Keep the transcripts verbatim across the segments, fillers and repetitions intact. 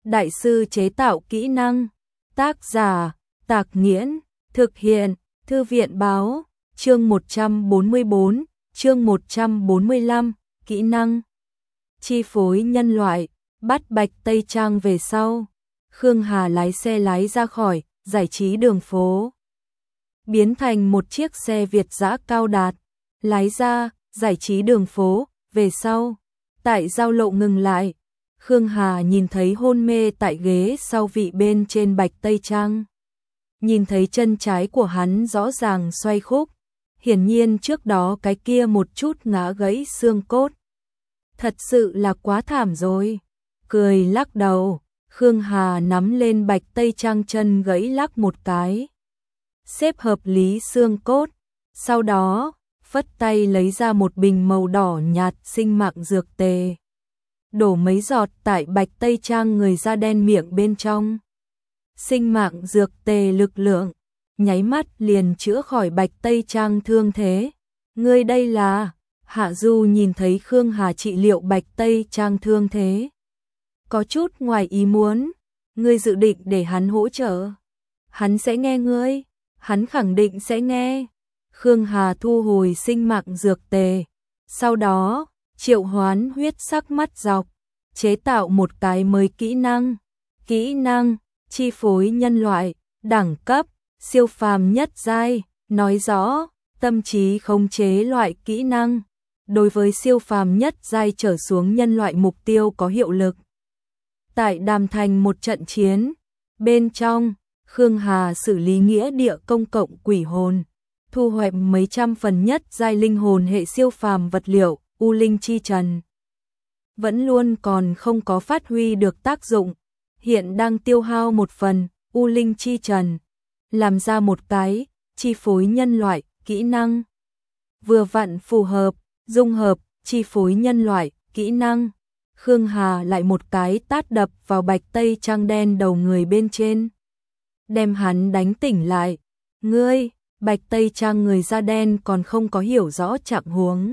đại sư chế tạo kỹ năng. Tác giả, Tạc Nghiễn, thực hiện, Thư viện báo, chương một trăm bốn mươi bốn, chương một trăm bốn mươi lăm, kỹ năng. Chi phối nhân loại, bắt Bạch Tây Trang về sau. Khương Hà lái xe lái ra khỏi giải trí đường phố, biến thành một chiếc xe Việt dã cao đạt, lái ra giải trí đường phố, về sau, tại giao lộ ngừng lại. Khương Hà nhìn thấy hôn mê tại ghế sau vị bên trên Bạch Tây Trang. Nhìn thấy chân trái của hắn rõ ràng xoay khúc, hiển nhiên trước đó cái kia một chút ngã gãy xương cốt. Thật sự là quá thảm rồi. Cười lắc đầu, Khương Hà nắm lên Bạch Tây Trang chân gãy lắc một cái, xếp hợp lý xương cốt, sau đó phất tay lấy ra một bình màu đỏ nhạt sinh mạng dược tề, đổ mấy giọt tại Bạch Tây Trang người da đen miệng bên trong. Sinh mạng dược tề lực lượng nháy mắt liền chữa khỏi Bạch Tây Trang thương thế. Ngươi đây là? Hạ Du nhìn thấy Khương Hà trị liệu Bạch Tây Trang thương thế, có chút ngoài ý muốn. Ngươi dự định để hắn hỗ trợ? Hắn sẽ nghe ngươi, hắn khẳng định sẽ nghe. Khương Hà thu hồi sinh mạng dược tề, sau đó triệu hoán huyết sắc mắt dọc, chế tạo một cái mới kỹ năng. Kỹ năng chi phối nhân loại, đẳng cấp siêu phàm nhất giai, nói rõ tâm trí khống chế loại kỹ năng đối với siêu phàm nhất giai trở xuống nhân loại mục tiêu có hiệu lực. Tại Đàm Thành một trận chiến bên trong, Khương Hà xử lý nghĩa địa công cộng quỷ hồn, thu hoạch mấy trăm phần nhất giai linh hồn hệ siêu phàm vật liệu, U Linh Chi Trần. Vẫn luôn còn không có phát huy được tác dụng, hiện đang tiêu hao một phần U Linh Chi Trần, làm ra một cái chi phối nhân loại kỹ năng. Vừa vặn phù hợp, dung hợp chi phối nhân loại kỹ năng. Khương Hà lại một cái tát đập vào Bạch Tây Trang đen đầu người bên trên, đem hắn đánh tỉnh lại. Ngươi, Bạch Tây Trang người da đen còn không có hiểu rõ trạng huống,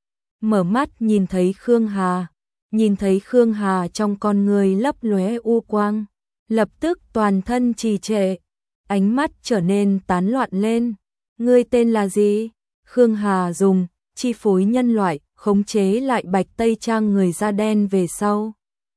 mở mắt nhìn thấy Khương Hà, nhìn thấy Khương Hà trong con người lấp lóe u quang, lập tức toàn thân trì trệ, ánh mắt trở nên tán loạn lên. Ngươi tên là gì? Khương Hà dùng chi phối nhân loại khống chế lại Bạch Tây Trang người da đen về sau,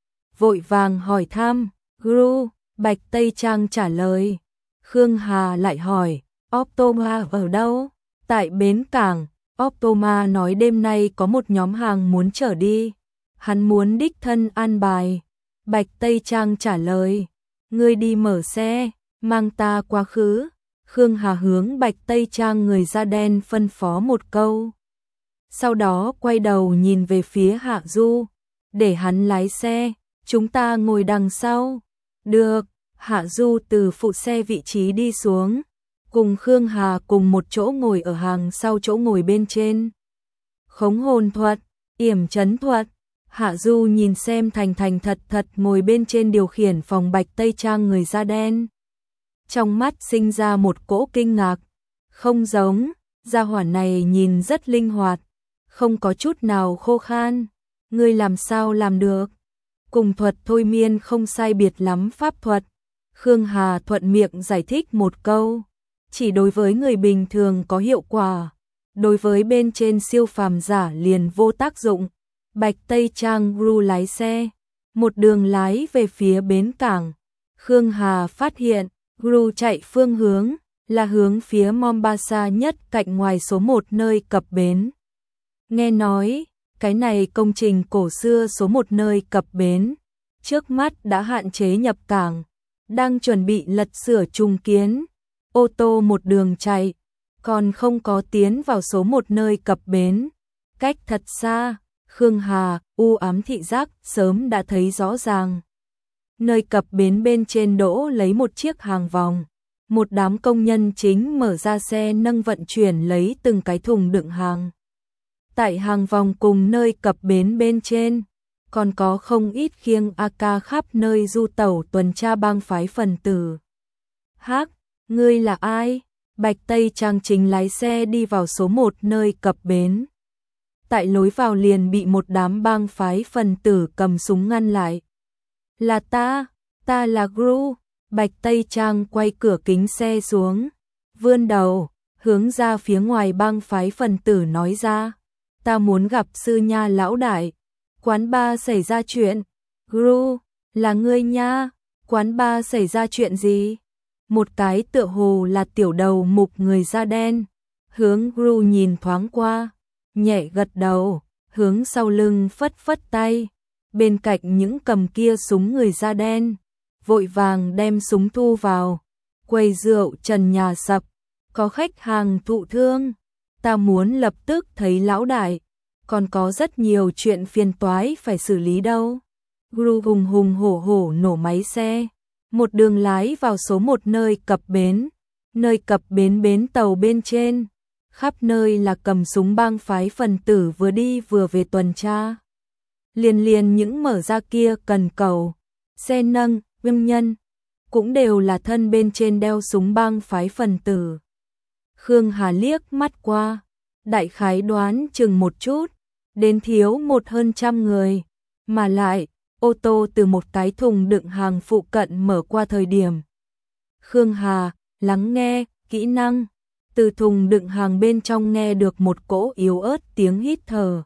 vội vàng hỏi thăm. Gru, Bạch Tây Trang trả lời. Khương Hà lại hỏi, Optoma ở đâu? Tại bến cảng. Optoma nói đêm nay có một nhóm hàng muốn chở đi, hắn muốn đích thân an bài. Bạch Tây Trang trả lời, ngươi đi mở xe, mang ta quá khứ. Khương Hà hướng Bạch Tây Trang người da đen phân phó một câu, sau đó quay đầu nhìn về phía Hạ Du, để hắn lái xe, chúng ta ngồi đằng sau. Được. Hạ Du từ phụ xe vị trí đi xuống, cùng Khương Hà cùng một chỗ ngồi ở hàng sau chỗ ngồi bên trên. Khống hồn thuật, yểm chấn thuật. Hạ Du nhìn xem thành thành thật thật ngồi bên trên điều khiển phòng Bạch Tây Trang người da đen, trong mắt sinh ra một cỗ kinh ngạc. Không giống, gia hỏa này nhìn rất linh hoạt, không có chút nào khô khan. Ngươi làm sao làm được? Cùng thuật thôi miên không sai biệt lắm pháp thuật. Khương Hà thuận miệng giải thích một câu, chỉ đối với người bình thường có hiệu quả, đối với bên trên siêu phàm giả liền vô tác dụng. Bạch Tây Trang Gru lái xe, một đường lái về phía bến cảng. Khương Hà phát hiện, Gru chạy phương hướng là hướng phía Mombasa nhất cạnh ngoài số một nơi cập bến. Nghe nói, cái này công trình cổ xưa số một nơi cập bến, trước mắt đã hạn chế nhập cảng, đang chuẩn bị lật sửa trùng kiến. Ô tô một đường chạy, còn không có tiến vào số một nơi cập bến. Cách thật xa, Khương Hà, u ám thị giác sớm đã thấy rõ ràng. Nơi cập bến bên trên đỗ lấy một chiếc hàng vòng, một đám công nhân chính mở ra xe nâng vận chuyển lấy từng cái thùng đựng hàng. Tại hàng vòng cùng nơi cập bến bên trên, còn có không ít khiêng a ca khắp nơi du tẩu tuần tra bang phái phần tử. Hắc, ngươi là ai? Bạch Tây Trang chính lái xe đi vào số một nơi cập bến. Tại lối vào liền bị một đám bang phái phần tử cầm súng ngăn lại. Là ta, Ta là Gru. Bạch Tây Trang quay cửa kính xe xuống, vươn đầu, hướng ra phía ngoài bang phái phần tử nói ra. Ta muốn gặp sư nha lão đại. Quán ba xảy ra chuyện. Gru, là ngươi nha. Quán ba xảy ra chuyện gì? Một cái tựa hồ là tiểu đầu mục người da đen. Hướng Gru nhìn thoáng qua, nhẹ gật đầu, hướng sau lưng phất phất tay. Bên cạnh những cầm kia súng người da đen, vội vàng đem súng thu vào. Quầy rượu trần nhà sập, có khách hàng thụ thương. Ta muốn lập tức thấy lão đại, còn có rất nhiều chuyện phiền toái phải xử lý đâu. Gru hùng hùng hổ hổ nổ máy xe, một đường lái vào số một nơi cập bến. Nơi cập bến bến tàu bên trên, khắp nơi là cầm súng bang phái phần tử vừa đi vừa về tuần tra. Liền liền những mở ra kia cần cầu, xe nâng, vương nhân, cũng đều là thân bên trên đeo súng bang phái phần tử. Khương Hà liếc mắt qua, đại khái đoán chừng một chút, đến thiếu một hơn trăm người, mà lại, ô tô từ một cái thùng đựng hàng phụ cận mở qua thời điểm. Khương Hà, lắng nghe, kỹ năng, từ thùng đựng hàng bên trong nghe được một cỗ yếu ớt tiếng hít thở.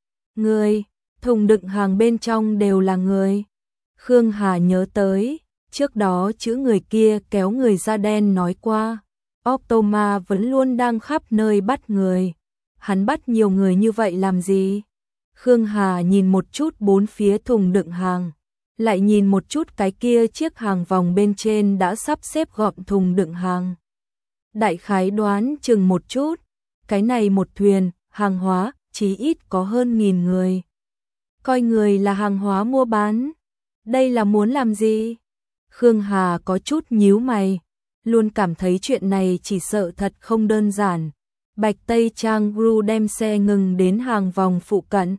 Người, thùng đựng hàng bên trong đều là người. Khương Hà nhớ tới, trước đó chữ người kia kéo người da đen nói qua, Optoma vẫn luôn đang khắp nơi bắt người. Hắn bắt nhiều người như vậy làm gì? Khương Hà nhìn một chút bốn phía thùng đựng hàng, lại nhìn một chút cái kia chiếc hàng vòng bên trên đã sắp xếp gọn thùng đựng hàng. Đại khái đoán chừng một chút, cái này một thuyền, hàng hóa, chí ít có hơn nghìn người. Coi người là hàng hóa mua bán, đây là muốn làm gì? Khương Hà có chút nhíu mày, luôn cảm thấy chuyện này chỉ sợ thật không đơn giản. Bạch Tây Trang Gru đem xe ngừng đến hàng vòng phụ cận,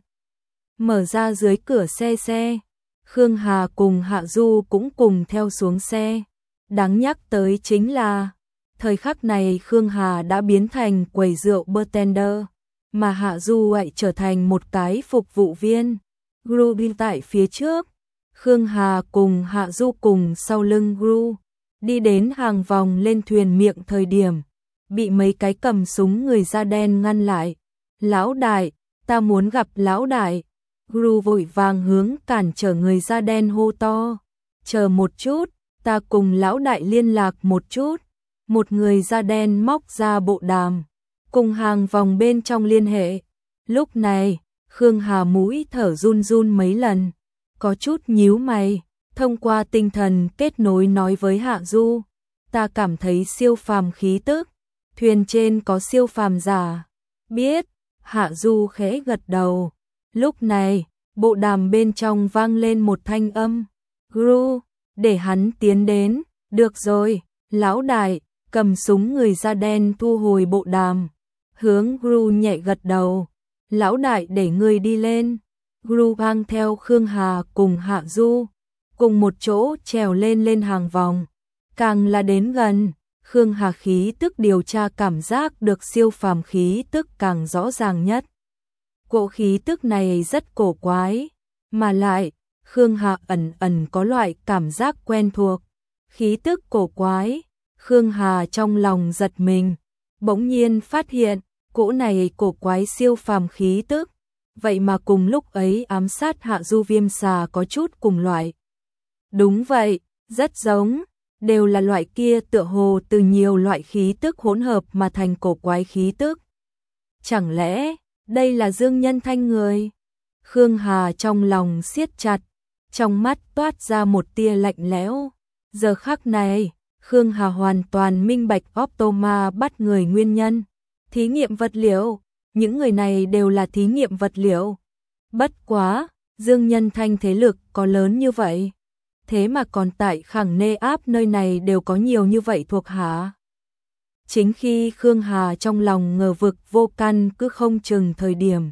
mở ra dưới cửa xe xe. Khương Hà cùng Hạ Du cũng cùng theo xuống xe. Đáng nhắc tới chính là, thời khắc này Khương Hà đã biến thành quầy rượu bartender, mà Hạ Du lại trở thành một cái phục vụ viên. Gru đi tại phía trước, Khương Hà cùng Hạ Du cùng sau lưng Gru, đi đến hàng vòng lên thuyền miệng thời điểm, bị mấy cái cầm súng người da đen ngăn lại. Lão đại, ta muốn gặp lão đại. Gru vội vàng hướng cản trở người da đen hô to. Chờ một chút, ta cùng lão đại liên lạc một chút. Một người da đen móc ra bộ đàm, cùng hàng vòng bên trong liên hệ. Lúc này, Khương Hà mũi thở run run mấy lần, có chút nhíu mày, thông qua tinh thần kết nối nói với Hạ Du. Ta cảm thấy siêu phàm khí tức, thuyền trên có siêu phàm giả. Biết, Hạ Du khẽ gật đầu. Lúc này, bộ đàm bên trong vang lên một thanh âm. Gru, để hắn tiến đến. Được rồi, lão đại. Cầm súng người da đen thu hồi bộ đàm, hướng Gru nhẹ gật đầu. Lão đại để ngươi đi lên. Gru mang theo Khương Hà cùng Hạ Du, cùng một chỗ trèo lên lên hàng vòng. Càng là đến gần, Khương Hà khí tức điều tra cảm giác được siêu phàm khí tức càng rõ ràng nhất. Cỗ khí tức này rất cổ quái, mà lại, Khương Hà ẩn ẩn có loại cảm giác quen thuộc. Khí tức cổ quái, Khương Hà trong lòng giật mình, bỗng nhiên phát hiện, cỗ này cổ quái siêu phàm khí tức, vậy mà cùng lúc ấy ám sát Hạ Du Viêm Xà có chút cùng loại. Đúng vậy, rất giống, đều là loại kia tựa hồ từ nhiều loại khí tức hỗn hợp mà thành cổ quái khí tức. Chẳng lẽ, đây là Dương Nhân Thanh người? Khương Hà trong lòng siết chặt, trong mắt toát ra một tia lạnh lẽo. Giờ khắc này, Khương Hà hoàn toàn minh bạch Optoma bắt người nguyên nhân. Thí nghiệm vật liệu, những người này đều là thí nghiệm vật liệu. Bất quá, Dương Nhân Thanh thế lực có lớn như vậy, thế mà còn tại Khẳng Nê Áp nơi này đều có nhiều như vậy thuộc hạ. Chính khi Khương Hà trong lòng ngờ vực vô căn cứ không chừng thời điểm,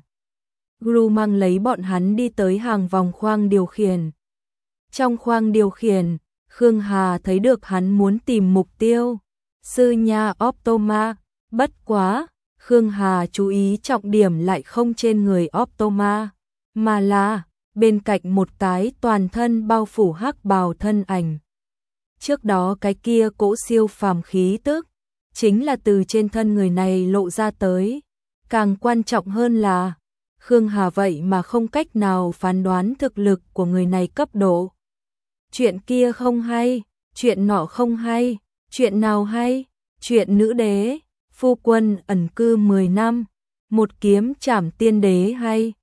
Gru mang lấy bọn hắn đi tới hàng vòng khoang điều khiển. Trong khoang điều khiển, Khương Hà thấy được hắn muốn tìm mục tiêu, sư nha Optoma. Bất quá, Khương Hà chú ý trọng điểm lại không trên người Optoma, mà là bên cạnh một cái toàn thân bao phủ hắc bào thân ảnh. Trước đó cái kia cỗ siêu phàm khí tức, chính là từ trên thân người này lộ ra tới. Càng quan trọng hơn là, Khương Hà vậy mà không cách nào phán đoán thực lực của người này cấp độ. Chuyện kia không hay, chuyện nọ không hay, chuyện nào hay, chuyện nữ đế, phu quân ẩn cư mười năm, một kiếm trảm tiên đế hay,